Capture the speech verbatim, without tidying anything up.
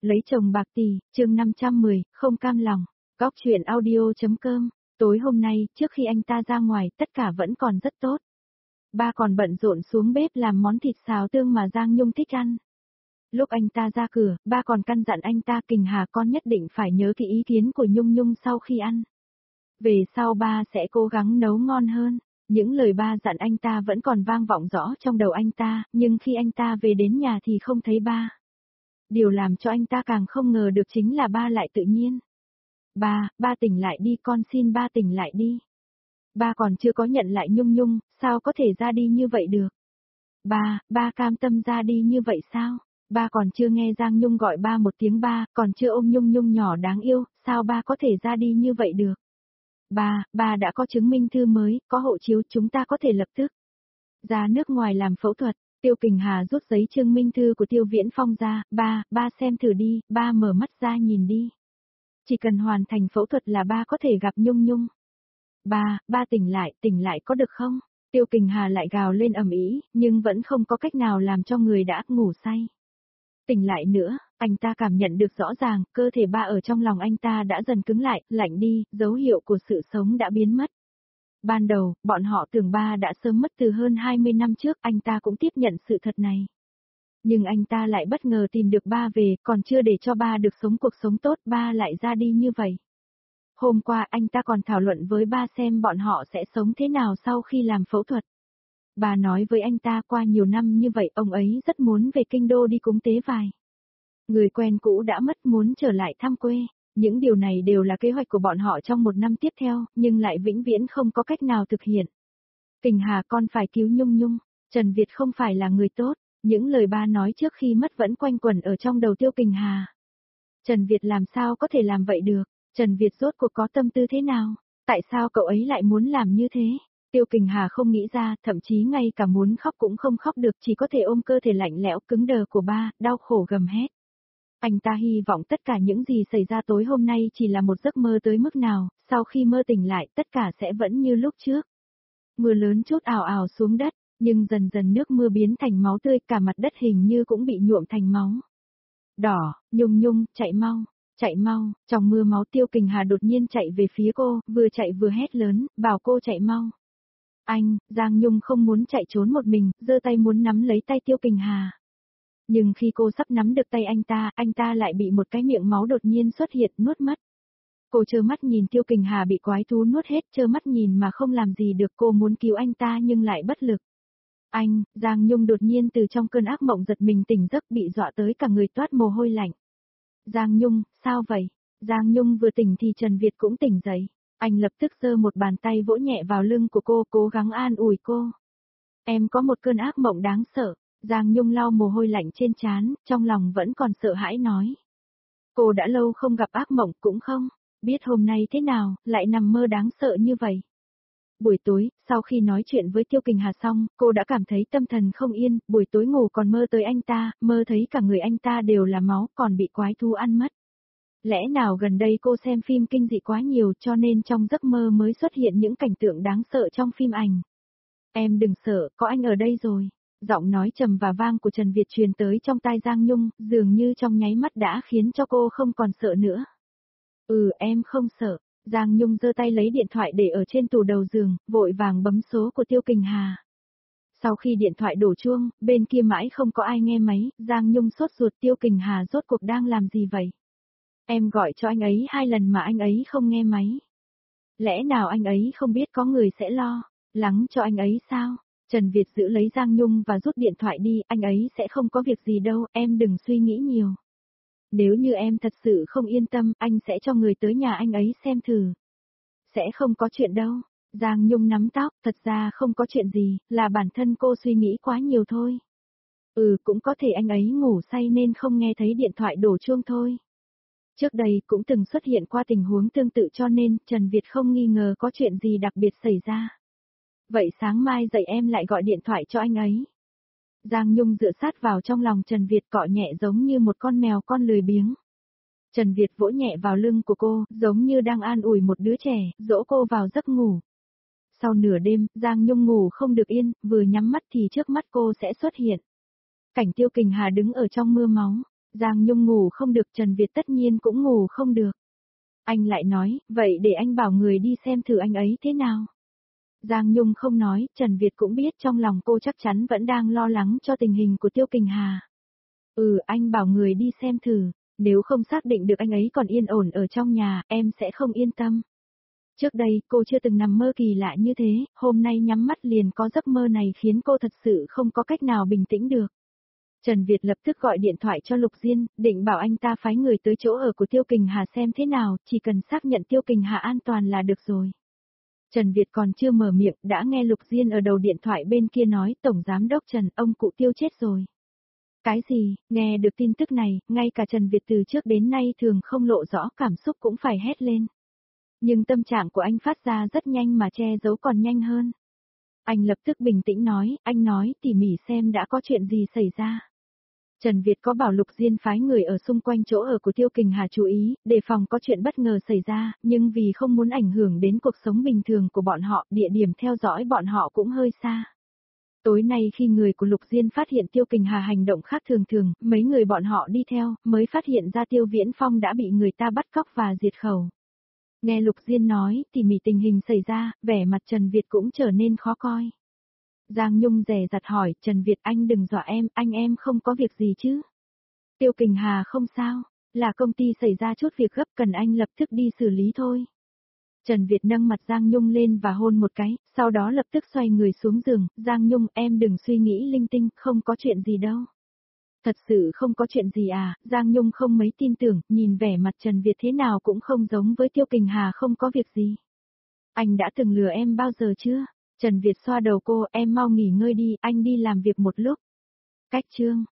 Lấy chồng bạc tỷ, chương năm trăm mười, không cam lòng. Góc chuyện audio.com. Tối hôm nay, trước khi anh ta ra ngoài, tất cả vẫn còn rất tốt. Ba còn bận rộn xuống bếp làm món thịt xào tương mà Giang Nhung thích ăn. Lúc anh ta ra cửa, ba còn căn dặn anh ta Kình Hà con nhất định phải nhớ cái ý kiến của Nhung Nhung sau khi ăn. Về sau ba sẽ cố gắng nấu ngon hơn. Những lời ba dặn anh ta vẫn còn vang vọng rõ trong đầu anh ta, nhưng khi anh ta về đến nhà thì không thấy ba. Điều làm cho anh ta càng không ngờ được chính là ba lại tự nhiên. Ba, ba tỉnh lại đi, con xin ba tỉnh lại đi. Ba còn chưa có nhận lại Nhung Nhung, sao có thể ra đi như vậy được? Ba, ba cam tâm ra đi như vậy sao? Ba còn chưa nghe Giang Nhung gọi ba một tiếng ba, còn chưa ôm Nhung Nhung nhỏ đáng yêu, sao ba có thể ra đi như vậy được? Ba, ba đã có chứng minh thư mới, có hộ chiếu, chúng ta có thể lập tức ra nước ngoài làm phẫu thuật. Tiêu Kình Hà rút giấy chứng minh thư của Tiêu Viễn Phong ra, ba, ba xem thử đi, ba mở mắt ra nhìn đi. Chỉ cần hoàn thành phẫu thuật là ba có thể gặp Nhung Nhung. Ba, ba tỉnh lại, tỉnh lại có được không? Tiêu Kình Hà lại gào lên ầm ĩ, nhưng vẫn không có cách nào làm cho người đã ngủ say. Tỉnh lại nữa, anh ta cảm nhận được rõ ràng, cơ thể ba ở trong lòng anh ta đã dần cứng lại, lạnh đi, dấu hiệu của sự sống đã biến mất. Ban đầu, bọn họ tưởng ba đã sớm mất từ hơn hai mươi năm trước, anh ta cũng tiếp nhận sự thật này. Nhưng anh ta lại bất ngờ tìm được ba về, còn chưa để cho ba được sống cuộc sống tốt, ba lại ra đi như vậy. Hôm qua anh ta còn thảo luận với ba xem bọn họ sẽ sống thế nào sau khi làm phẫu thuật. Bà nói với anh ta qua nhiều năm như vậy ông ấy rất muốn về kinh đô đi cúng tế vài. Người quen cũ đã mất muốn trở lại thăm quê. Những điều này đều là kế hoạch của bọn họ trong một năm tiếp theo, nhưng lại vĩnh viễn không có cách nào thực hiện. Kình Hà con phải cứu Nhung Nhung, Trần Việt không phải là người tốt, những lời ba nói trước khi mất vẫn quanh quẩn ở trong đầu Tiêu Kình Hà. Trần Việt làm sao có thể làm vậy được, Trần Việt rốt cuộc có tâm tư thế nào, tại sao cậu ấy lại muốn làm như thế? Tiêu Kình Hà không nghĩ ra, thậm chí ngay cả muốn khóc cũng không khóc được, chỉ có thể ôm cơ thể lạnh lẽo cứng đờ của ba, đau khổ gầm hét. Anh ta hy vọng tất cả những gì xảy ra tối hôm nay chỉ là một giấc mơ tới mức nào, sau khi mơ tỉnh lại tất cả sẽ vẫn như lúc trước. Mưa lớn chút ào ào xuống đất, nhưng dần dần nước mưa biến thành máu tươi, cả mặt đất hình như cũng bị nhuộm thành máu đỏ. Nhung Nhung, chạy mau, chạy mau, trong mưa máu Tiêu Kình Hà đột nhiên chạy về phía cô, vừa chạy vừa hét lớn, bảo cô chạy mau. Anh, Giang Nhung không muốn chạy trốn một mình, giơ tay muốn nắm lấy tay Tiêu Kình Hà. Nhưng khi cô sắp nắm được tay anh ta, anh ta lại bị một cái miệng máu đột nhiên xuất hiện, nuốt mất. Cô trơ mắt nhìn Tiêu Kình Hà bị quái thú nuốt hết, trơ mắt nhìn mà không làm gì được, cô muốn cứu anh ta nhưng lại bất lực. Anh, Giang Nhung đột nhiên từ trong cơn ác mộng giật mình tỉnh giấc, bị dọa tới cả người toát mồ hôi lạnh. Giang Nhung, sao vậy? Giang Nhung vừa tỉnh thì Trần Việt cũng tỉnh dậy. Anh lập tức giơ một bàn tay vỗ nhẹ vào lưng của cô, cố gắng an ủi cô. Em có một cơn ác mộng đáng sợ. Giang Nhung lau mồ hôi lạnh trên trán, trong lòng vẫn còn sợ hãi nói. Cô đã lâu không gặp ác mộng cũng không biết hôm nay thế nào, lại nằm mơ đáng sợ như vậy. Buổi tối, sau khi nói chuyện với Tiêu Kình Hà xong, cô đã cảm thấy tâm thần không yên, buổi tối ngủ còn mơ tới anh ta, mơ thấy cả người anh ta đều là máu, còn bị quái thú ăn mất. Lẽ nào gần đây cô xem phim kinh dị quá nhiều cho nên trong giấc mơ mới xuất hiện những cảnh tượng đáng sợ trong phim ảnh. Em đừng sợ, có anh ở đây rồi. Giọng nói trầm và vang của Trần Việt truyền tới trong tai Giang Nhung, dường như trong nháy mắt đã khiến cho cô không còn sợ nữa. Ừ, em không sợ. Giang Nhung giơ tay lấy điện thoại để ở trên tủ đầu giường, vội vàng bấm số của Tiêu Kình Hà. Sau khi điện thoại đổ chuông, bên kia mãi không có ai nghe máy, Giang Nhung sốt ruột, Tiêu Kình Hà rốt cuộc đang làm gì vậy? Em gọi cho anh ấy hai lần mà anh ấy không nghe máy. Lẽ nào anh ấy không biết có người sẽ lo lắng cho anh ấy sao? Trần Việt giữ lấy Giang Nhung và rút điện thoại đi, anh ấy sẽ không có việc gì đâu, em đừng suy nghĩ nhiều. Nếu như em thật sự không yên tâm, anh sẽ cho người tới nhà anh ấy xem thử. Sẽ không có chuyện đâu. Giang Nhung nắm tóc, thật ra không có chuyện gì, là bản thân cô suy nghĩ quá nhiều thôi. Ừ, cũng có thể anh ấy ngủ say nên không nghe thấy điện thoại đổ chuông thôi. Trước đây cũng từng xuất hiện qua tình huống tương tự cho nên Trần Việt không nghi ngờ có chuyện gì đặc biệt xảy ra. Vậy sáng mai dậy em lại gọi điện thoại cho anh ấy. Giang Nhung dựa sát vào trong lòng Trần Việt, cọ nhẹ giống như một con mèo con lười biếng. Trần Việt vỗ nhẹ vào lưng của cô, giống như đang an ủi một đứa trẻ, dỗ cô vào giấc ngủ. Sau nửa đêm, Giang Nhung ngủ không được yên, vừa nhắm mắt thì trước mắt cô sẽ xuất hiện cảnh Tiêu Kình Hà đứng ở trong mưa máu. Giang Nhung ngủ không được, Trần Việt tất nhiên cũng ngủ không được. Anh lại nói, vậy để anh bảo người đi xem thử anh ấy thế nào. Giang Nhung không nói, Trần Việt cũng biết trong lòng cô chắc chắn vẫn đang lo lắng cho tình hình của Tiêu Kình Hà. Ừ, anh bảo người đi xem thử, nếu không xác định được anh ấy còn yên ổn ở trong nhà, em sẽ không yên tâm. Trước đây, cô chưa từng nằm mơ kỳ lạ như thế, hôm nay nhắm mắt liền có giấc mơ này khiến cô thật sự không có cách nào bình tĩnh được. Trần Việt lập tức gọi điện thoại cho Lục Diên, định bảo anh ta phái người tới chỗ ở của Tiêu Kình Hà xem thế nào, chỉ cần xác nhận Tiêu Kình Hà an toàn là được rồi. Trần Việt còn chưa mở miệng, đã nghe Lục Diên ở đầu điện thoại bên kia nói, Tổng Giám đốc Trần, ông cụ Tiêu chết rồi. Cái gì, nghe được tin tức này, ngay cả Trần Việt từ trước đến nay thường không lộ rõ cảm xúc cũng phải hét lên. Nhưng tâm trạng của anh phát ra rất nhanh mà che giấu còn nhanh hơn. Anh lập tức bình tĩnh nói, anh nói tỉ mỉ xem đã có chuyện gì xảy ra. Trần Việt có bảo Lục Diên phái người ở xung quanh chỗ ở của Tiêu Kình Hà chú ý, đề phòng có chuyện bất ngờ xảy ra, nhưng vì không muốn ảnh hưởng đến cuộc sống bình thường của bọn họ, địa điểm theo dõi bọn họ cũng hơi xa. Tối nay khi người của Lục Diên phát hiện Tiêu Kình Hà hành động khác thường thường, mấy người bọn họ đi theo, mới phát hiện ra Tiêu Viễn Phong đã bị người ta bắt cóc và diệt khẩu. Nghe Lục Diên nói, tỉ mỉ tình hình xảy ra, vẻ mặt Trần Việt cũng trở nên khó coi. Giang Nhung dè dặt hỏi, Trần Việt anh đừng dọa em, anh em không có việc gì chứ? Tiêu Kình Hà không sao, là công ty xảy ra chút việc gấp cần anh lập tức đi xử lý thôi. Trần Việt nâng mặt Giang Nhung lên và hôn một cái, sau đó lập tức xoay người xuống giường, Giang Nhung em đừng suy nghĩ linh tinh, không có chuyện gì đâu. Thật sự không có chuyện gì à, Giang Nhung không mấy tin tưởng, nhìn vẻ mặt Trần Việt thế nào cũng không giống với Tiêu Kình Hà không có việc gì. Anh đã từng lừa em bao giờ chưa? Trần Việt xoa đầu cô, em mau nghỉ ngơi đi, anh đi làm việc một lúc. Cách chương.